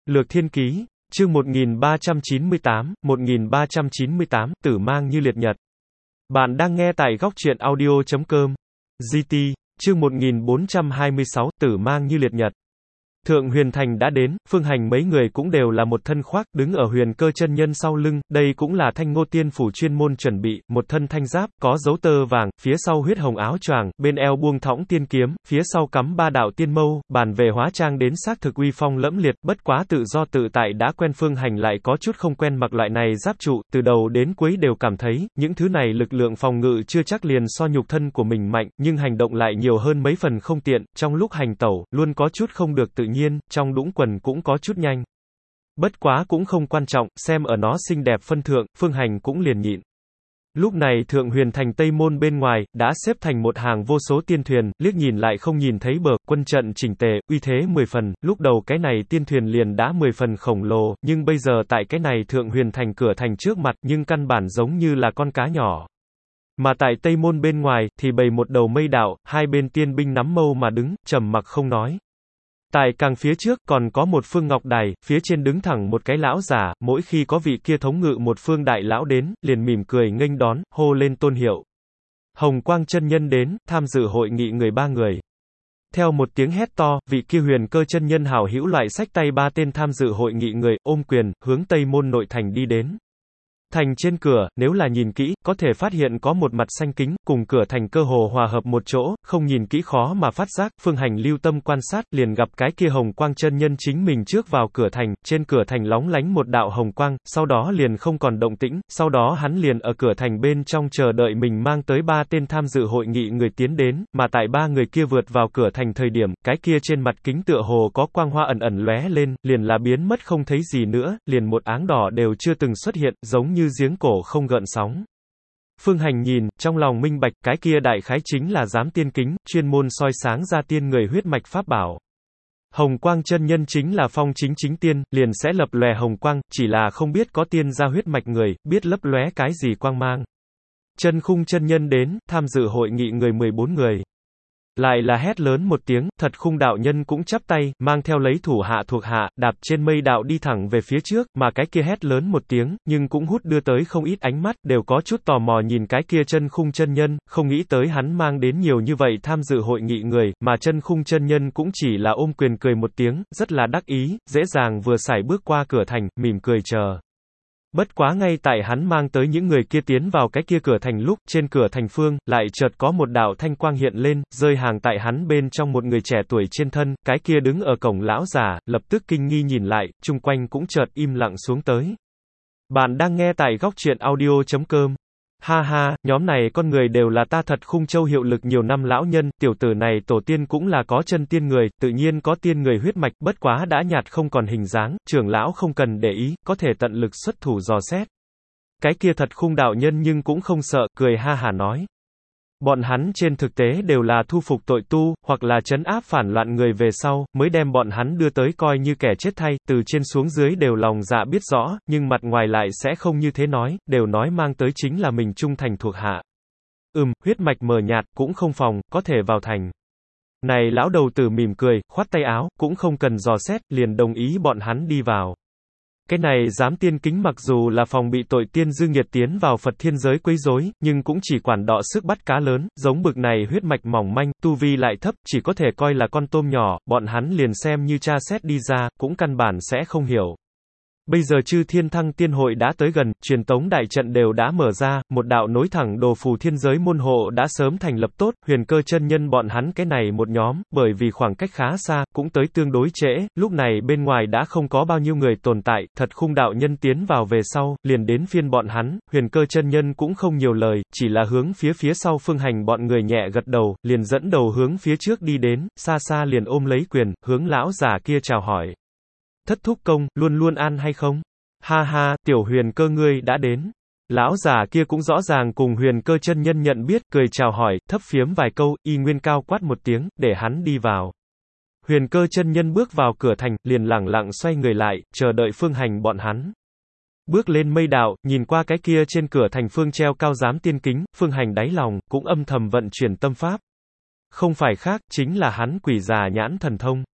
Lược Thiên Ký, chương 1398, Tử mang như liệt nhật. Bạn đang nghe tại góc truyện audio.com. GT, chương 1426, Tử mang như liệt nhật. Thượng Huyền Thành đã đến, Phương Hành mấy người cũng đều là một thân khoác, đứng ở Huyền Cơ chân nhân sau lưng, đây cũng là Thanh Ngô Tiên phủ chuyên môn chuẩn bị, một thân thanh giáp, có dấu tơ vàng, phía sau huyết hồng áo choàng, bên eo buông thõng tiên kiếm, phía sau cắm ba đạo tiên mâu, bàn về hóa trang đến xác thực uy phong lẫm liệt, bất quá tự do tự tại đã quen Phương Hành lại có chút không quen mặc loại này giáp trụ, từ đầu đến cuối đều cảm thấy, những thứ này lực lượng phòng ngự chưa chắc liền so nhục thân của mình mạnh, nhưng hành động lại nhiều hơn mấy phần không tiện, trong lúc hành tẩu, luôn có chút không được tự nhiên, trong đũng quần cũng có chút nhanh. Bất quá cũng không quan trọng, xem ở nó xinh đẹp phân thượng, Phương Hành cũng liền nhịn. Lúc này Thượng Huyền Thành Tây Môn bên ngoài, đã xếp thành một hàng vô số tiên thuyền, liếc nhìn lại không nhìn thấy bờ, quân trận chỉnh tề, uy thế 10 phần, lúc đầu cái này tiên thuyền liền đã 10 phần khổng lồ, nhưng bây giờ tại cái này Thượng Huyền Thành cửa thành trước mặt, nhưng căn bản giống như là con cá nhỏ. Mà tại Tây Môn bên ngoài, thì bày một đầu mây đạo, hai bên tiên binh nắm mâu mà đứng, trầm mặc không nói. Tại càng phía trước, còn có một phương ngọc đài, phía trên đứng thẳng một cái lão giả, mỗi khi có vị kia thống ngự một phương đại lão đến, liền mỉm cười nghênh đón, hô lên tôn hiệu. Hồng Quang chân nhân đến, tham dự hội nghị người ba người. Theo một tiếng hét to, vị kia Huyền Cơ chân nhân hảo hữu loại sách tay ba tên tham dự hội nghị người, ôm quyền, hướng Tây Môn nội thành đi đến. Thành trên cửa, nếu là nhìn kỹ, có thể phát hiện có một mặt xanh kính, cùng cửa thành cơ hồ hòa hợp một chỗ, không nhìn kỹ khó mà phát giác, Phương Hành lưu tâm quan sát, liền gặp cái kia Hồng Quang chân nhân chính mình trước vào cửa thành, trên cửa thành lóng lánh một đạo hồng quang, sau đó liền không còn động tĩnh, sau đó hắn liền ở cửa thành bên trong chờ đợi mình mang tới ba tên tham dự hội nghị người tiến đến, mà tại ba người kia vượt vào cửa thành thời điểm, cái kia trên mặt kính tựa hồ có quang hoa ẩn ẩn lóe lên, liền là biến mất không thấy gì nữa, liền một áng đỏ đều chưa từng xuất hiện, giống như giếng cổ không gợn sóng. Phương Hành nhìn, trong lòng minh bạch, cái kia đại khái chính là giám tiên kính, chuyên môn soi sáng ra tiên người huyết mạch pháp bảo. Hồng Quang chân nhân chính là phong chính tiên, liền sẽ lập lòe hồng quang, chỉ là không biết có tiên ra huyết mạch người, biết lấp lóe cái gì quang mang. Chân Khung chân nhân đến, tham dự hội nghị người 14 người. Lại là hét lớn một tiếng, Thật Khung đạo nhân cũng chắp tay, mang theo lấy thủ hạ thuộc hạ, đạp trên mây đạo đi thẳng về phía trước, mà cái kia hét lớn một tiếng, nhưng cũng hút đưa tới không ít ánh mắt, đều có chút tò mò nhìn cái kia Chân Khung chân nhân, không nghĩ tới hắn mang đến nhiều như vậy tham dự hội nghị người, mà Chân Khung chân nhân cũng chỉ là ôm quyền cười một tiếng, rất là đắc ý, dễ dàng vừa sải bước qua cửa thành, mỉm cười chờ. Bất quá ngay tại hắn mang tới những người kia tiến vào cái kia cửa thành lúc, trên cửa thành phương, lại chợt có một đạo thanh quang hiện lên, rơi hàng tại hắn bên trong một người trẻ tuổi trên thân, cái kia đứng ở cổng lão giả, lập tức kinh nghi nhìn lại, chung quanh cũng chợt im lặng xuống tới. Bạn đang nghe tại góc truyện audio.com. Ha ha, nhóm này con người đều là ta Thật Khung Châu hiệu lực nhiều năm lão nhân, tiểu tử này tổ tiên cũng là có chân tiên người, tự nhiên có tiên người huyết mạch, bất quá đã nhạt không còn hình dáng, trưởng lão không cần để ý, có thể tận lực xuất thủ dò xét. Cái kia Thật Khung đạo nhân nhưng cũng không sợ, cười ha hả nói. Bọn hắn trên thực tế đều là thu phục tội tu, hoặc là trấn áp phản loạn người về sau, mới đem bọn hắn đưa tới coi như kẻ chết thay, từ trên xuống dưới đều lòng dạ biết rõ, nhưng mặt ngoài lại sẽ không như thế nói, đều nói mang tới chính là mình trung thành thuộc hạ. Huyết mạch mờ nhạt, cũng không phòng, có thể vào thành. Này lão đầu tử mỉm cười, khoát tay áo, cũng không cần dò xét, liền đồng ý bọn hắn đi vào. Cái này giám tiên kính mặc dù là phòng bị tội tiên dư nghiệt tiến vào Phật thiên giới quấy rối, nhưng cũng chỉ quản đọ sức bắt cá lớn, giống bực này huyết mạch mỏng manh, tu vi lại thấp, chỉ có thể coi là con tôm nhỏ, bọn hắn liền xem như tra xét đi ra, cũng căn bản sẽ không hiểu. Bây giờ Chư Thiên Thăng Tiên Hội đã tới gần, truyền tống đại trận đều đã mở ra, một đạo nối thẳng Đồ Phù Thiên Giới môn hộ đã sớm thành lập tốt, Huyền Cơ chân nhân bọn hắn cái này một nhóm, bởi vì khoảng cách khá xa, cũng tới tương đối trễ, lúc này bên ngoài đã không có bao nhiêu người tồn tại, Thật Khung đạo nhân tiến vào về sau, liền đến phiên bọn hắn, Huyền Cơ chân nhân cũng không nhiều lời, chỉ là hướng phía sau Phương Hành bọn người nhẹ gật đầu, liền dẫn đầu hướng phía trước đi đến, xa xa liền ôm lấy quyền, hướng lão giả kia chào hỏi. Thất thúc công, luôn luôn an hay không? Ha ha, tiểu Huyền Cơ ngươi đã đến. Lão già kia cũng rõ ràng cùng Huyền Cơ chân nhân nhận biết, cười chào hỏi, thấp phiếm vài câu, y nguyên cao quát một tiếng, để hắn đi vào. Huyền Cơ chân nhân bước vào cửa thành, liền lẳng lặng xoay người lại, chờ đợi Phương Hành bọn hắn. Bước lên mây đạo, nhìn qua cái kia trên cửa thành phương treo cao giám tiên kính, Phương Hành đáy lòng, cũng âm thầm vận chuyển tâm pháp. Không phải khác, chính là hắn quỷ già nhãn thần thông.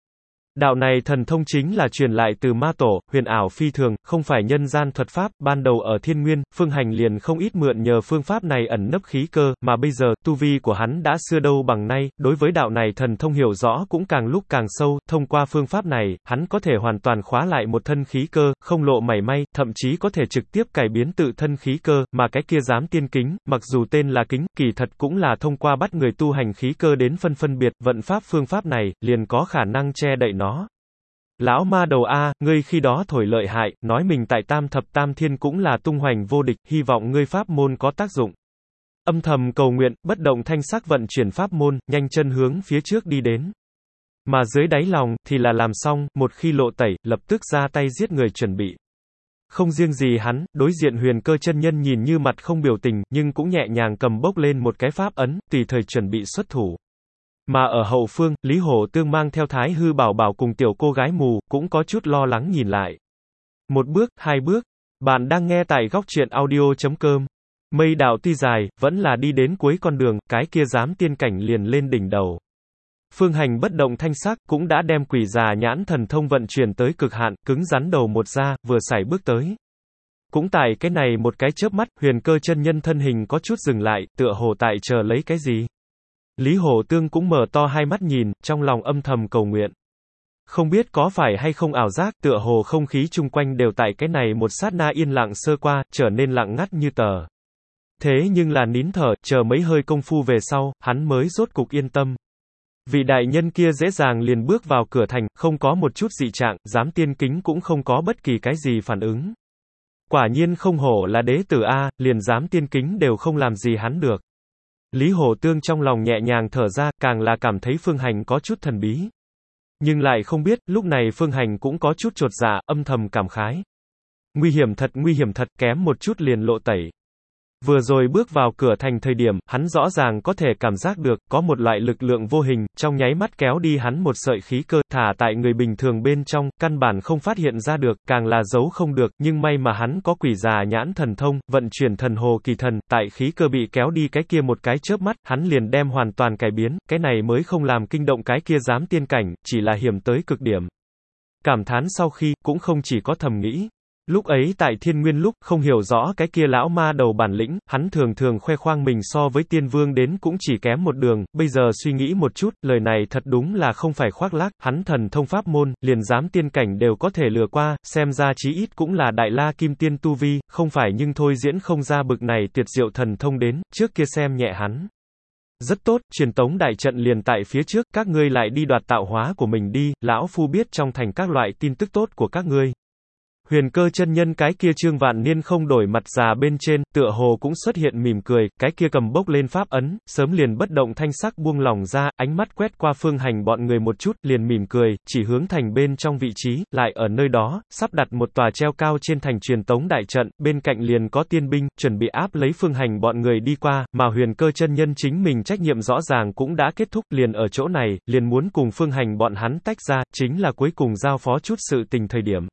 Đạo này thần thông chính là truyền lại từ ma tổ, huyền ảo phi thường, không phải nhân gian thuật pháp, ban đầu ở Thiên Nguyên, Phương Hành liền không ít mượn nhờ phương pháp này ẩn nấp khí cơ, mà bây giờ, tu vi của hắn đã xưa đâu bằng nay, đối với đạo này thần thông hiểu rõ cũng càng lúc càng sâu, thông qua phương pháp này, hắn có thể hoàn toàn khóa lại một thân khí cơ, không lộ mảy may, thậm chí có thể trực tiếp cải biến tự thân khí cơ, mà cái kia giám tiên kính, mặc dù tên là kính, kỳ thật cũng là thông qua bắt người tu hành khí cơ đến phân biệt, vận pháp phương pháp này, liền có khả năng che đậy nó. Lão ma đầu a, ngươi khi đó thổi lợi hại, nói mình tại tam thập tam thiên cũng là tung hoành vô địch, hy vọng ngươi pháp môn có tác dụng. Âm thầm cầu nguyện, bất động thanh sắc vận chuyển pháp môn, nhanh chân hướng phía trước đi đến. Mà dưới đáy lòng, thì là làm xong, một khi lộ tẩy, lập tức ra tay giết người chuẩn bị. Không riêng gì hắn, đối diện Huyền Cơ chân nhân nhìn như mặt không biểu tình, nhưng cũng nhẹ nhàng cầm bốc lên một cái pháp ấn, tùy thời chuẩn bị xuất thủ. Mà ở hậu phương, Lý Hổ Tương mang theo Thái Hư Bảo Bảo cùng tiểu cô gái mù, cũng có chút lo lắng nhìn lại. Một bước, hai bước, bạn đang nghe tại góc truyện audio.com. Mây đạo tuy dài, vẫn là đi đến cuối con đường, cái kia giám tiên cảnh liền lên đỉnh đầu. Phương Hành bất động thanh sắc, cũng đã đem quỷ già nhãn thần thông vận chuyển tới cực hạn, cứng rắn đầu một ra, vừa sải bước tới. Cũng tại cái này một cái chớp mắt, Huyền Cơ chân nhân thân hình có chút dừng lại, tựa hồ tại chờ lấy cái gì. Lý Hổ Tương cũng mở to hai mắt nhìn, trong lòng âm thầm cầu nguyện. Không biết có phải hay không ảo giác, tựa hồ không khí chung quanh đều tại cái này một sát na yên lặng sơ qua, trở nên lặng ngắt như tờ. Thế nhưng là nín thở, chờ mấy hơi công phu về sau, hắn mới rốt cục yên tâm. Vị đại nhân kia dễ dàng liền bước vào cửa thành, không có một chút dị trạng, giám tiên kính cũng không có bất kỳ cái gì phản ứng. Quả nhiên không hổ là đế tử A, liền giám tiên kính đều không làm gì hắn được. Lý Hổ Tương trong lòng nhẹ nhàng thở ra, càng là cảm thấy Phương Hành có chút thần bí. Nhưng lại không biết, lúc này Phương Hành cũng có chút chột dạ, âm thầm cảm khái. Nguy hiểm thật, kém một chút liền lộ tẩy. Vừa rồi bước vào cửa thành thời điểm, hắn rõ ràng có thể cảm giác được, có một loại lực lượng vô hình, trong nháy mắt kéo đi hắn một sợi khí cơ, thả tại người bình thường bên trong, căn bản không phát hiện ra được, càng là giấu không được, nhưng may mà hắn có quỷ già nhãn thần thông, vận chuyển thần hồ kỳ thần, tại khí cơ bị kéo đi cái kia một cái chớp mắt, hắn liền đem hoàn toàn cải biến, cái này mới không làm kinh động cái kia giám tiên cảnh, chỉ là hiểm tới cực điểm. Cảm thán sau khi, cũng không chỉ có thầm nghĩ. Lúc ấy tại Thiên Nguyên lúc, không hiểu rõ cái kia lão ma đầu bản lĩnh, hắn thường khoe khoang mình so với tiên vương đến cũng chỉ kém một đường, bây giờ suy nghĩ một chút, lời này thật đúng là không phải khoác lác, hắn thần thông pháp môn, liền giám tiên cảnh đều có thể lừa qua, xem ra chí ít cũng là đại la kim tiên tu vi, không phải nhưng thôi diễn không ra bực này tuyệt diệu thần thông đến, trước kia xem nhẹ hắn. Rất tốt, truyền tống đại trận liền tại phía trước, các ngươi lại đi đoạt tạo hóa của mình đi, lão phu biết trong thành các loại tin tức tốt của các ngươi. Huyền Cơ chân nhân cái kia Trương Vạn Niên không đổi mặt già bên trên, tựa hồ cũng xuất hiện mỉm cười, cái kia cầm bốc lên pháp ấn, sớm liền bất động thanh sắc buông lỏng ra, ánh mắt quét qua Phương Hành bọn người một chút, liền mỉm cười, chỉ hướng thành bên trong vị trí, lại ở nơi đó, sắp đặt một tòa treo cao trên thành truyền tống đại trận, bên cạnh liền có tiên binh, chuẩn bị áp lấy Phương Hành bọn người đi qua, mà Huyền Cơ chân nhân chính mình trách nhiệm rõ ràng cũng đã kết thúc, liền ở chỗ này, liền muốn cùng Phương Hành bọn hắn tách ra, chính là cuối cùng giao phó chút sự tình thời điểm.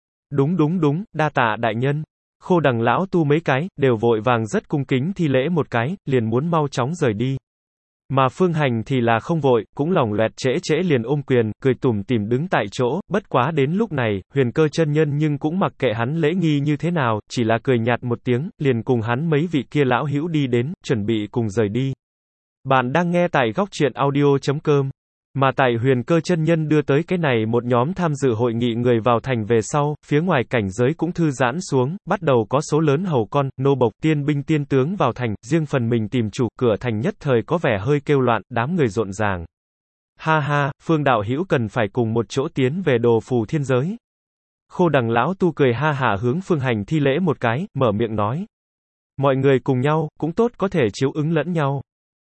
Đúng, đa tạ đại nhân. Khô Đằng lão tu mấy cái, đều vội vàng rất cung kính thi lễ một cái, liền muốn mau chóng rời đi. Mà Phương Hành thì là không vội, cũng lỏng loẹt trễ liền ôm quyền, cười tủm tỉm đứng tại chỗ, bất quá đến lúc này, Huyền Cơ chân nhân nhưng cũng mặc kệ hắn lễ nghi như thế nào, chỉ là cười nhạt một tiếng, liền cùng hắn mấy vị kia lão hữu đi đến, chuẩn bị cùng rời đi. Bạn đang nghe tại góc truyện audio.com. Mà tại Huyền Cơ chân nhân đưa tới cái này một nhóm tham dự hội nghị người vào thành về sau, phía ngoài cảnh giới cũng thư giãn xuống, bắt đầu có số lớn hầu con, nô bộc, tiên binh tiên tướng vào thành, riêng phần mình tìm chủ, cửa thành nhất thời có vẻ hơi kêu loạn, đám người rộn ràng. Ha, Phương đạo hữu cần phải cùng một chỗ tiến về Đồ Phù Thiên giới. Khô Đằng lão tu cười ha hả hướng Phương Hành thi lễ một cái, mở miệng nói. Mọi người cùng nhau, cũng tốt có thể chiếu ứng lẫn nhau.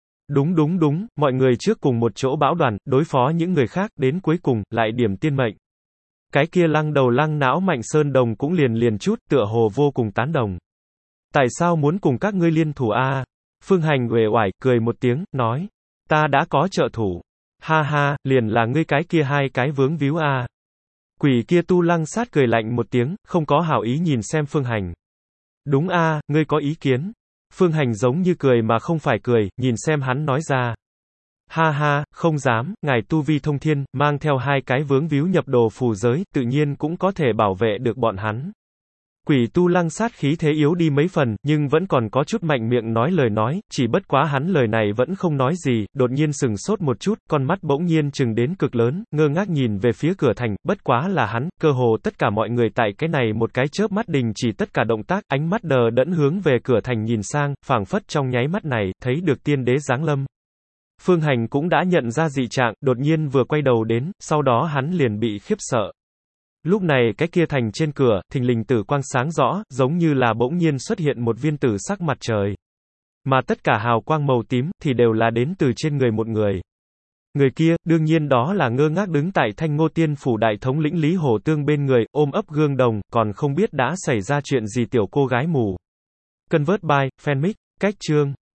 Đúng, mọi người trước cùng một chỗ bão đoàn, đối phó những người khác, đến cuối cùng, lại điểm tiên mệnh. Cái kia lăng đầu lăng não Mạnh Sơn Đồng cũng liền chút, tựa hồ vô cùng tán đồng. Tại sao muốn cùng các ngươi liên thủ a? Phương Hành uể oải, cười một tiếng, nói. Ta đã có trợ thủ. Ha, liền là ngươi cái kia hai cái vướng víu a. Quỷ kia Tu Lăng Sát cười lạnh một tiếng, không có hảo ý nhìn xem Phương Hành. Đúng a, ngươi có ý kiến. Phương Hành giống như cười mà không phải cười, nhìn xem hắn nói ra. Ha ha, không dám, ngài tu vi thông thiên, mang theo 2 cái vướng víu nhập đồ phù giới, tự nhiên cũng có thể bảo vệ được bọn hắn. Quỷ tu Lăng sát khí thế yếu đi mấy phần, nhưng vẫn còn có chút mạnh miệng nói lời nói, chỉ bất quá hắn lời này vẫn không nói gì, đột nhiên sừng sốt một chút, con mắt bỗng nhiên trừng đến cực lớn, ngơ ngác nhìn về phía cửa thành, bất quá là hắn, cơ hồ tất cả mọi người tại cái này một cái chớp mắt đình chỉ tất cả động tác, ánh mắt đờ đẫn hướng về cửa thành nhìn sang, phảng phất trong nháy mắt này, thấy được tiên đế giáng lâm. Phương Hành cũng đã nhận ra dị trạng, đột nhiên vừa quay đầu đến, sau đó hắn liền bị khiếp sợ. Lúc này cái kia thành trên cửa, thình lình tử quang sáng rõ, giống như là bỗng nhiên xuất hiện một viên tử sắc mặt trời. Mà tất cả hào quang màu tím, thì đều là đến từ trên người một người. Người kia, đương nhiên đó là ngơ ngác đứng tại Thanh Ngô Tiên phủ đại thống lĩnh Lý Hổ Tương bên người, ôm ấp gương đồng, còn không biết đã xảy ra chuyện gì tiểu cô gái mù. Convert by, fanmic, cách chương.